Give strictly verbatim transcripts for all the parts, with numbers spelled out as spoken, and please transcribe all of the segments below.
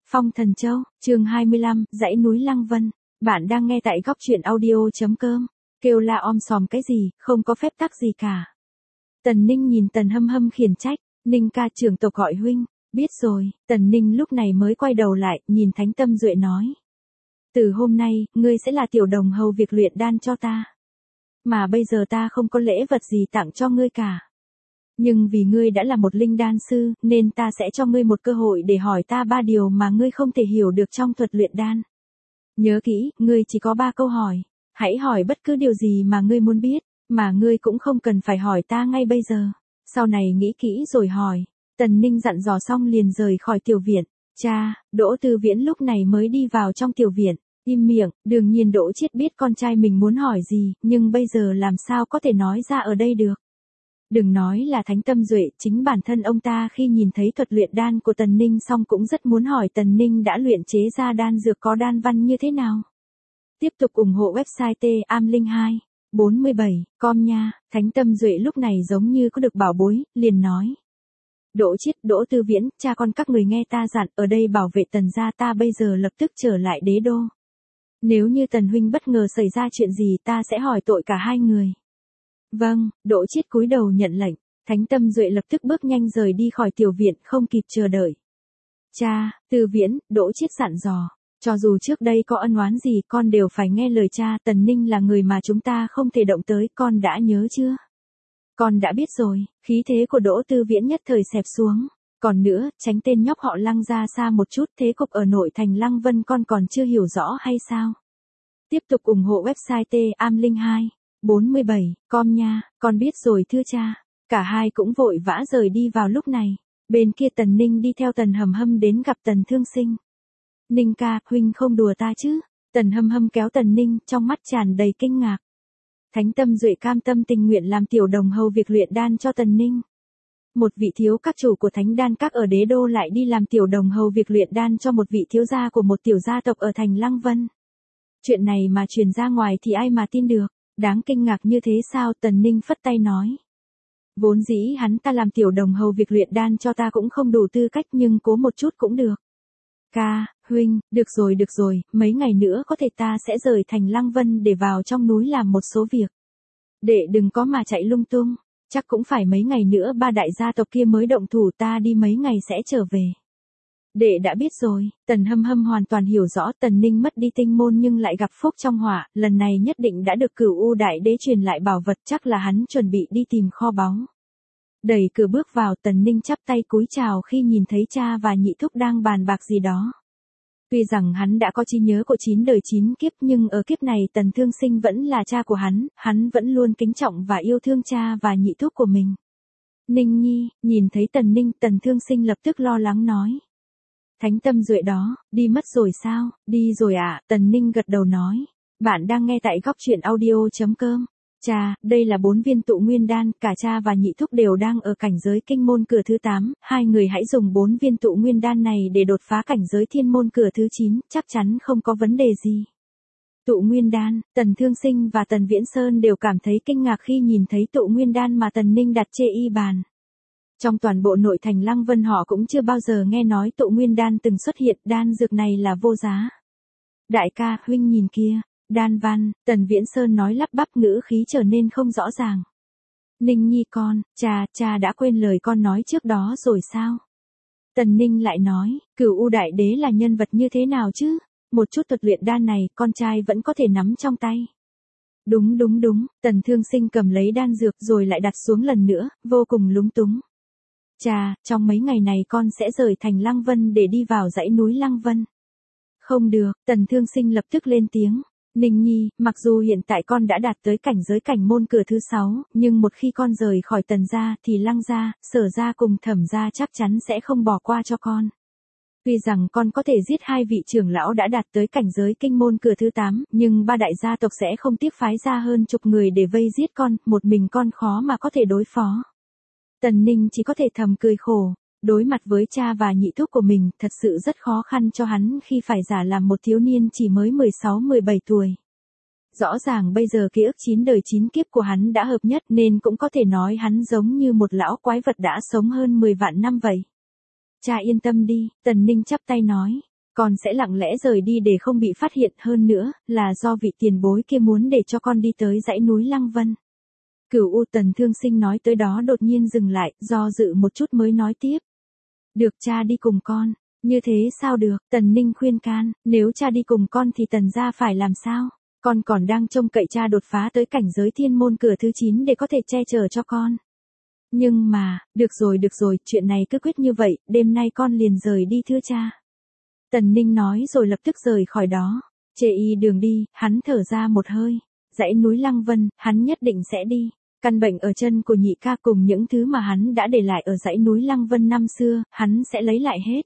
Phong Thần Châu, chương hai mươi lăm, dãy núi Lăng Vân. Bạn đang nghe tại góc truyện audio.com. Kêu la om sòm cái gì, không có phép tắc gì cả. Tần Ninh nhìn Tần Hâm Hâm khiển trách, Ninh ca trưởng tộc gọi huynh, biết rồi. Tần Ninh lúc này mới quay đầu lại, nhìn Thánh Tâm Duệ nói. Từ hôm nay, ngươi sẽ là tiểu đồng hầu việc luyện đan cho ta. Mà bây giờ ta không có lễ vật gì tặng cho ngươi cả. Nhưng vì ngươi đã là một linh đan sư, nên ta sẽ cho ngươi một cơ hội để hỏi ta ba điều mà ngươi không thể hiểu được trong thuật luyện đan. Nhớ kỹ, ngươi chỉ có ba câu hỏi. Hãy hỏi bất cứ điều gì mà ngươi muốn biết, mà ngươi cũng không cần phải hỏi ta ngay bây giờ. Sau này nghĩ kỹ rồi hỏi. Tần Ninh dặn dò xong liền rời khỏi tiểu viện. Cha, Đỗ Tư Viễn lúc này mới đi vào trong tiểu viện. Im miệng, đương nhiên Đỗ Chiết biết con trai mình muốn hỏi gì, nhưng bây giờ làm sao có thể nói ra ở đây được. Đừng nói là Thánh Tâm Duệ, chính bản thân ông ta khi nhìn thấy thuật luyện đan của Tần Ninh xong cũng rất muốn hỏi Tần Ninh đã luyện chế ra đan dược có đan văn như thế nào. Tiếp tục ủng hộ website T A M linh hai bốn mươi bảy com nha. Thánh Tâm Duệ lúc này giống như có được bảo bối, liền nói. Đỗ Chiết, Đỗ Tư Viễn, cha con các người nghe ta dặn, ở đây bảo vệ Tần gia, ta bây giờ lập tức trở lại đế đô. Nếu như Tần huynh bất ngờ xảy ra chuyện gì ta sẽ hỏi tội cả hai người. Vâng, Đỗ Chiết cúi đầu nhận lệnh. Thánh Tâm Duệ lập tức bước nhanh rời đi khỏi tiểu viện, không kịp chờ đợi. Cha, Tư Viễn, Đỗ Chiết dặn dò. Cho dù trước đây có ân oán gì con đều phải nghe lời cha. Tần Ninh là người mà chúng ta không thể động tới, con đã nhớ chưa? Con đã biết rồi. Khí thế của Đỗ Tư Viễn nhất thời xẹp xuống. Còn nữa, tránh tên nhóc họ Lăng ra xa một chút, thế cục ở nội thành Lăng Vân con còn chưa hiểu rõ hay sao? Tiếp tục ủng hộ website T A M linh hai bốn mươi bảy com nha. Con biết rồi thưa cha. Cả hai cũng vội vã rời đi vào lúc này. Bên kia Tần Ninh đi theo Tần Hầm Hâm đến gặp Tần Thương Sinh. Ninh ca, huynh không đùa ta chứ? Tần Hâm Hâm kéo Tần Ninh, trong mắt tràn đầy kinh ngạc. Thánh Tâm Duệ cam tâm tình nguyện làm tiểu đồng hầu việc luyện đan cho Tần Ninh. Một vị thiếu các chủ của Thánh Đan Các ở đế đô lại đi làm tiểu đồng hầu việc luyện đan cho một vị thiếu gia của một tiểu gia tộc ở thành Lăng Vân. Chuyện này mà truyền ra ngoài thì ai mà tin được? Đáng kinh ngạc như thế sao? Tần Ninh phất tay nói. Vốn dĩ hắn ta làm tiểu đồng hầu việc luyện đan cho ta cũng không đủ tư cách, nhưng cố một chút cũng được. Ca, huynh, được rồi được rồi, mấy ngày nữa có thể ta sẽ rời thành Lăng Vân để vào trong núi làm một số việc. Đệ đừng có mà chạy lung tung, chắc cũng phải mấy ngày nữa ba đại gia tộc kia mới động thủ, ta đi mấy ngày sẽ trở về. Đệ đã biết rồi. Tần Hâm Hâm hoàn toàn hiểu rõ Tần Ninh mất đi tinh môn nhưng lại gặp phúc trong họa, lần này nhất định đã được Cửu U Đại Đế truyền lại bảo vật, chắc là hắn chuẩn bị đi tìm kho báu. Đẩy cửa bước vào, Tần Ninh chắp tay cúi chào khi nhìn thấy cha và nhị thúc đang bàn bạc gì đó. Tuy rằng hắn đã có trí nhớ của chín đời chín kiếp nhưng ở kiếp này Tần Thương Sinh vẫn là cha của hắn, hắn vẫn luôn kính trọng và yêu thương cha và nhị thúc của mình. Ninh nhi, nhìn thấy Tần Ninh, Tần Thương Sinh lập tức lo lắng nói. Thánh Tâm Duệ đó, đi mất rồi sao? Đi rồi ạ. À? Tần Ninh gật đầu nói. Bạn đang nghe tại góc truyện audio.com. Cha, đây là bốn viên tụ nguyên đan, cả cha và nhị thúc đều đang ở cảnh giới kinh môn cửa thứ tám, hai người hãy dùng bốn viên tụ nguyên đan này để đột phá cảnh giới thiên môn cửa thứ chín, chắc chắn không có vấn đề gì. Tụ nguyên đan, Tần Thương Sinh và Tần Viễn Sơn đều cảm thấy kinh ngạc khi nhìn thấy tụ nguyên đan mà Tần Ninh đặt trên y bàn. Trong toàn bộ nội thành Lăng Vân họ cũng chưa bao giờ nghe nói tụ nguyên đan từng xuất hiện, đan dược này là vô giá. Đại ca, huynh nhìn kia, đan văn, Tần Viễn Sơn nói lắp bắp, ngữ khí trở nên không rõ ràng. Ninh nhi con, cha, cha đã quên lời con nói trước đó rồi sao? Tần Ninh lại nói, Cửu U Đại Đế là nhân vật như thế nào chứ? Một chút thuật luyện đan này, con trai vẫn có thể nắm trong tay. Đúng đúng đúng, Tần Thương Sinh cầm lấy đan dược rồi lại đặt xuống lần nữa, vô cùng lúng túng. Cha, trong mấy ngày này con sẽ rời thành Lăng Vân để đi vào dãy núi Lăng Vân. Không được, Tần Thương Sinh lập tức lên tiếng. Ninh nhi, mặc dù hiện tại con đã đạt tới cảnh giới cảnh môn cửa thứ sáu, nhưng một khi con rời khỏi Tần gia thì Lăng gia, Sở gia cùng Thẩm gia chắc chắn sẽ không bỏ qua cho con. Tuy rằng con có thể giết hai vị trưởng lão đã đạt tới cảnh giới kinh môn cửa thứ tám, nhưng ba đại gia tộc sẽ không tiếc phái ra hơn chục người để vây giết con, một mình con khó mà có thể đối phó. Tần Ninh chỉ có thể thầm cười khổ, đối mặt với cha và nhị thúc của mình, thật sự rất khó khăn cho hắn khi phải giả làm một thiếu niên chỉ mới mười sáu mười bảy tuổi. Rõ ràng bây giờ ký ức chín đời chín kiếp của hắn đã hợp nhất nên cũng có thể nói hắn giống như một lão quái vật đã sống hơn mười vạn năm vậy. Cha yên tâm đi, Tần Ninh chắp tay nói. Con sẽ lặng lẽ rời đi để không bị phát hiện, hơn nữa, là do vị tiền bối kia muốn để cho con đi tới dãy núi Lăng Vân. Cửu U Tần Thương Sinh nói tới đó đột nhiên dừng lại, do dự một chút mới nói tiếp. Được, cha đi cùng con. Như thế sao được, Tần Ninh khuyên can, nếu cha đi cùng con thì Tần gia phải làm sao? Con còn đang trông cậy cha đột phá tới cảnh giới thiên môn cửa thứ chín để có thể che chở cho con. Nhưng mà, được rồi được rồi, chuyện này cứ quyết như vậy, đêm nay con liền rời đi thưa cha. Tần Ninh nói rồi lập tức rời khỏi đó. Chê y đường đi, hắn thở ra một hơi. Dãy núi Lăng Vân, hắn nhất định sẽ đi. Căn bệnh ở chân của nhị ca cùng những thứ mà hắn đã để lại ở dãy núi Lăng Vân năm xưa, hắn sẽ lấy lại hết.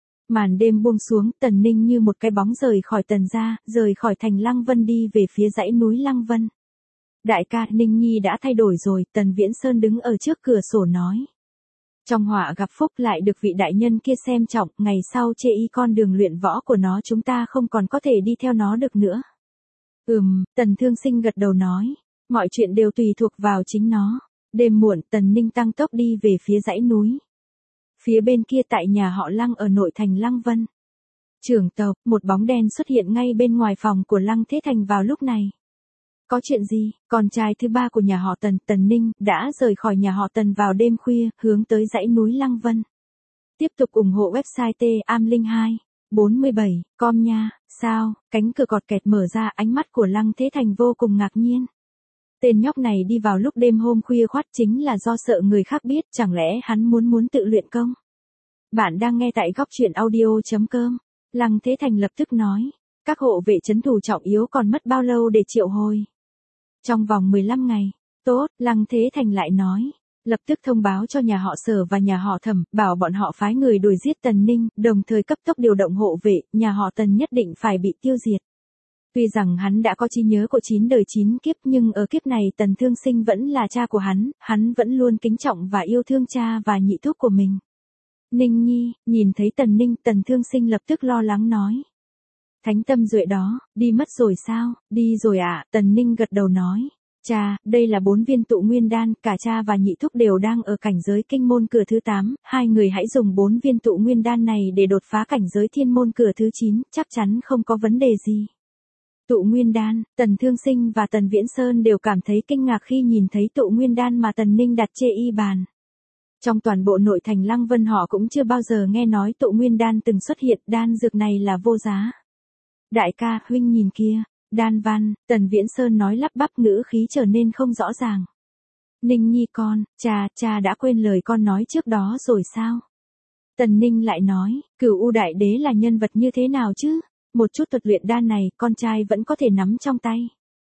Màn đêm buông xuống, Tần Ninh như một cái bóng rời khỏi Tần gia, rời khỏi thành Lăng Vân đi về phía dãy núi Lăng Vân. Đại ca, Ninh Nhi đã thay đổi rồi, Tần Viễn Sơn đứng ở trước cửa sổ nói. Trong họa gặp phúc lại được vị đại nhân kia xem trọng, ngày sau chê y con đường luyện võ của nó chúng ta không còn có thể đi theo nó được nữa. Ừm, Tần Thương Sinh gật đầu nói. Mọi chuyện đều tùy thuộc vào chính nó. Đêm muộn, Tần Ninh tăng tốc đi về phía dãy núi. Phía bên kia tại nhà họ Lăng ở nội thành Lăng Vân. Trưởng tộc, một bóng đen xuất hiện ngay bên ngoài phòng của Lăng Thế Thành vào lúc này. Có chuyện gì? Con trai thứ ba của nhà họ Tần, Tần Ninh, đã rời khỏi nhà họ Tần vào đêm khuya, hướng tới dãy núi Lăng Vân. Tiếp tục ủng hộ website T A M linh hai bốn bảy com nha. Sao? Cánh cửa cọt kẹt mở ra, ánh mắt của Lăng Thế Thành vô cùng ngạc nhiên. Tên nhóc này đi vào lúc đêm hôm khuya khoắt chính là do sợ người khác biết, chẳng lẽ hắn muốn muốn tự luyện công? Bạn đang nghe tại góc truyện audio.com. Lăng Thế Thành lập tức nói, các hộ vệ trấn thủ trọng yếu còn mất bao lâu để triệu hồi? Trong vòng mười lăm ngày. Tốt, Lăng Thế Thành lại nói, lập tức thông báo cho nhà họ Sở và nhà họ Thẩm, bảo bọn họ phái người đuổi giết Tần Ninh, đồng thời cấp tốc điều động hộ vệ, nhà họ Tần nhất định phải bị tiêu diệt. Tuy rằng hắn đã có trí nhớ của chín đời chín kiếp nhưng ở kiếp này Tần Thương Sinh vẫn là cha của hắn, hắn vẫn luôn kính trọng và yêu thương cha và nhị thúc của mình. Ninh Nhi, nhìn thấy Tần Ninh, Tần Thương Sinh lập tức lo lắng nói. Thánh tâm duệ đó, đi mất rồi sao? Đi rồi ạ, à? Tần Ninh gật đầu nói. Cha, đây là bốn viên tụ nguyên đan, cả cha và nhị thúc đều đang ở cảnh giới kinh môn cửa thứ tám, hai người hãy dùng bốn viên tụ nguyên đan này để đột phá cảnh giới thiên môn cửa thứ chín, chắc chắn không có vấn đề gì. Tụ nguyên đan, Tần Thương Sinh và Tần Viễn Sơn đều cảm thấy kinh ngạc khi nhìn thấy tụ nguyên đan mà Tần Ninh đặt trên y bàn. Trong toàn bộ nội thành Lăng Vân họ cũng chưa bao giờ nghe nói tụ nguyên đan từng xuất hiện, đan dược này là vô giá. Đại ca, huynh nhìn kia, đan văn, Tần Viễn Sơn nói lắp bắp, ngữ khí trở nên không rõ ràng. Ninh Nhi con, cha, cha đã quên lời con nói trước đó rồi sao? Tần Ninh lại nói, Cửu U Đại Đế là nhân vật như thế nào chứ? Một chút thuật luyện đan này, con trai vẫn có thể nắm trong tay.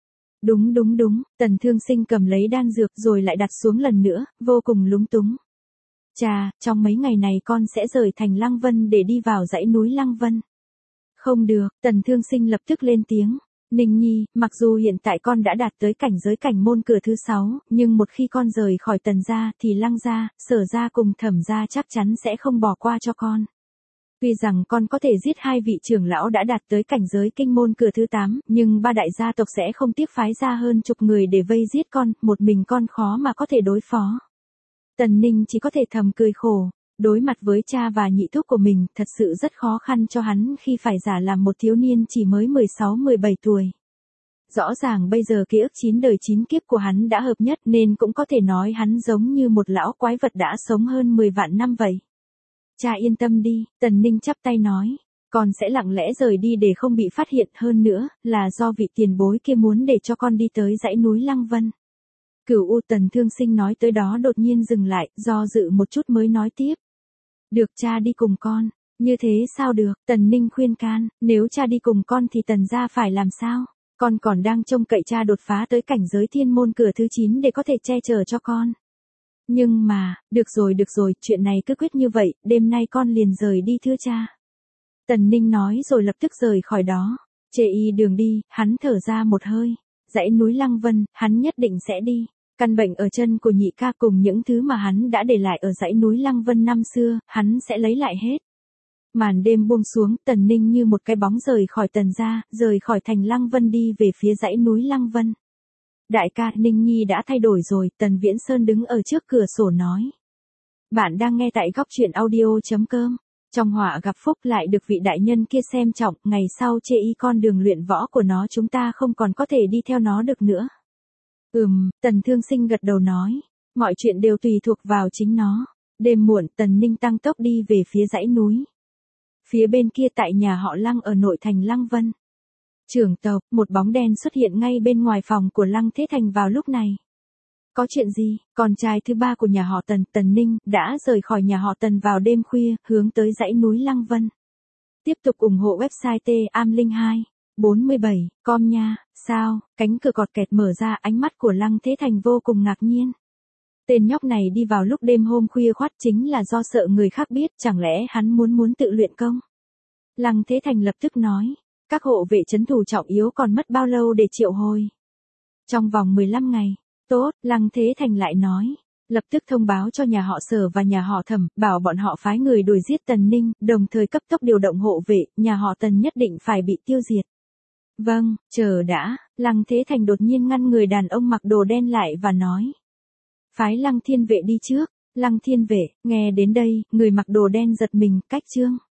Đúng đúng đúng, Tần Thương Sinh cầm lấy đan dược rồi lại đặt xuống lần nữa, vô cùng lúng túng. Cha, trong mấy ngày này con sẽ rời thành Lăng Vân để đi vào dãy núi Lăng Vân. Không được, Tần Thương Sinh lập tức lên tiếng. Ninh Nhi, mặc dù hiện tại con đã đạt tới cảnh giới cảnh môn cửa thứ sáu, nhưng một khi con rời khỏi Tần gia thì Lăng gia, Sở gia cùng Thẩm gia chắc chắn sẽ không bỏ qua cho con. Tuy rằng con có thể giết hai vị trưởng lão đã đạt tới cảnh giới kinh môn cửa thứ tám, nhưng ba đại gia tộc sẽ không tiếc phái ra hơn chục người để vây giết con, một mình con khó mà có thể đối phó. Tần Ninh chỉ có thể thầm cười khổ, đối mặt với cha và nhị thúc của mình, thật sự rất khó khăn cho hắn khi phải giả làm một thiếu niên chỉ mới mười sáu mười bảy tuổi. Rõ ràng bây giờ ký ức chín đời chín kiếp của hắn đã hợp nhất nên cũng có thể nói hắn giống như một lão quái vật đã sống hơn mười vạn năm vậy. Cha yên tâm đi, Tần Ninh chắp tay nói, con sẽ lặng lẽ rời đi để không bị phát hiện, hơn nữa, là do vị tiền bối kia muốn để cho con đi tới dãy núi Lăng Vân. Cửu U Tần Thương Sinh nói tới đó đột nhiên dừng lại, do dự một chút mới nói tiếp. Được, cha đi cùng con. Như thế sao được? Tần Ninh khuyên can, nếu cha đi cùng con thì Tần gia phải làm sao? Con còn đang trông cậy cha đột phá tới cảnh giới thiên môn cửa thứ chín để có thể che chở cho con. Nhưng mà, được rồi được rồi, chuyện này cứ quyết như vậy, đêm nay con liền rời đi thưa cha. Tần Ninh nói rồi lập tức rời khỏi đó. Chê y đường đi, hắn thở ra một hơi. Dãy núi Lăng Vân, hắn nhất định sẽ đi. Căn bệnh ở chân của nhị ca cùng những thứ mà hắn đã để lại ở dãy núi Lăng Vân năm xưa, hắn sẽ lấy lại hết. Màn đêm buông xuống, Tần Ninh như một cái bóng rời khỏi Tần gia, rời khỏi thành Lăng Vân đi về phía dãy núi Lăng Vân. Đại ca, Ninh Nhi đã thay đổi rồi, Tần Viễn Sơn đứng ở trước cửa sổ nói. Bạn đang nghe tại góc truyện audio.com. Trong họa gặp phúc lại được vị đại nhân kia xem trọng, ngày sau chê y con đường luyện võ của nó chúng ta không còn có thể đi theo nó được nữa. Ừm, Tần Thương Sinh gật đầu nói, mọi chuyện đều tùy thuộc vào chính nó. Đêm muộn Tần Ninh tăng tốc đi về phía dãy núi. Phía bên kia tại nhà họ Lăng ở nội thành Lăng Vân. Trưởng tộc, một bóng đen xuất hiện ngay bên ngoài phòng của Lăng Thế Thành vào lúc này. Có chuyện gì? Con trai thứ ba của nhà họ Tần, Tần Ninh, đã rời khỏi nhà họ Tần vào đêm khuya, hướng tới dãy núi Lăng Vân. Tiếp tục ủng hộ website T A M linh hai bốn bảy chấm com nha. Sao? Cánh cửa cọt kẹt mở ra, ánh mắt của Lăng Thế Thành vô cùng ngạc nhiên. Tên nhóc này đi vào lúc đêm hôm khuya khoắt chính là do sợ người khác biết, chẳng lẽ hắn muốn muốn tự luyện công? Lăng Thế Thành lập tức nói, các hộ vệ trấn thủ trọng yếu còn mất bao lâu để triệu hồi? Trong vòng mười lăm ngày. Tốt, Lăng Thế Thành lại nói, lập tức thông báo cho nhà họ Sở và nhà họ Thẩm, bảo bọn họ phái người đuổi giết Tần Ninh, đồng thời cấp tốc điều động hộ vệ, nhà họ Tần nhất định phải bị tiêu diệt. Vâng, chờ đã, Lăng Thế Thành đột nhiên ngăn người đàn ông mặc đồ đen lại và nói. Phái Lăng Thiên Vệ đi trước. Lăng Thiên Vệ, nghe đến đây, người mặc đồ đen giật mình, cách chương.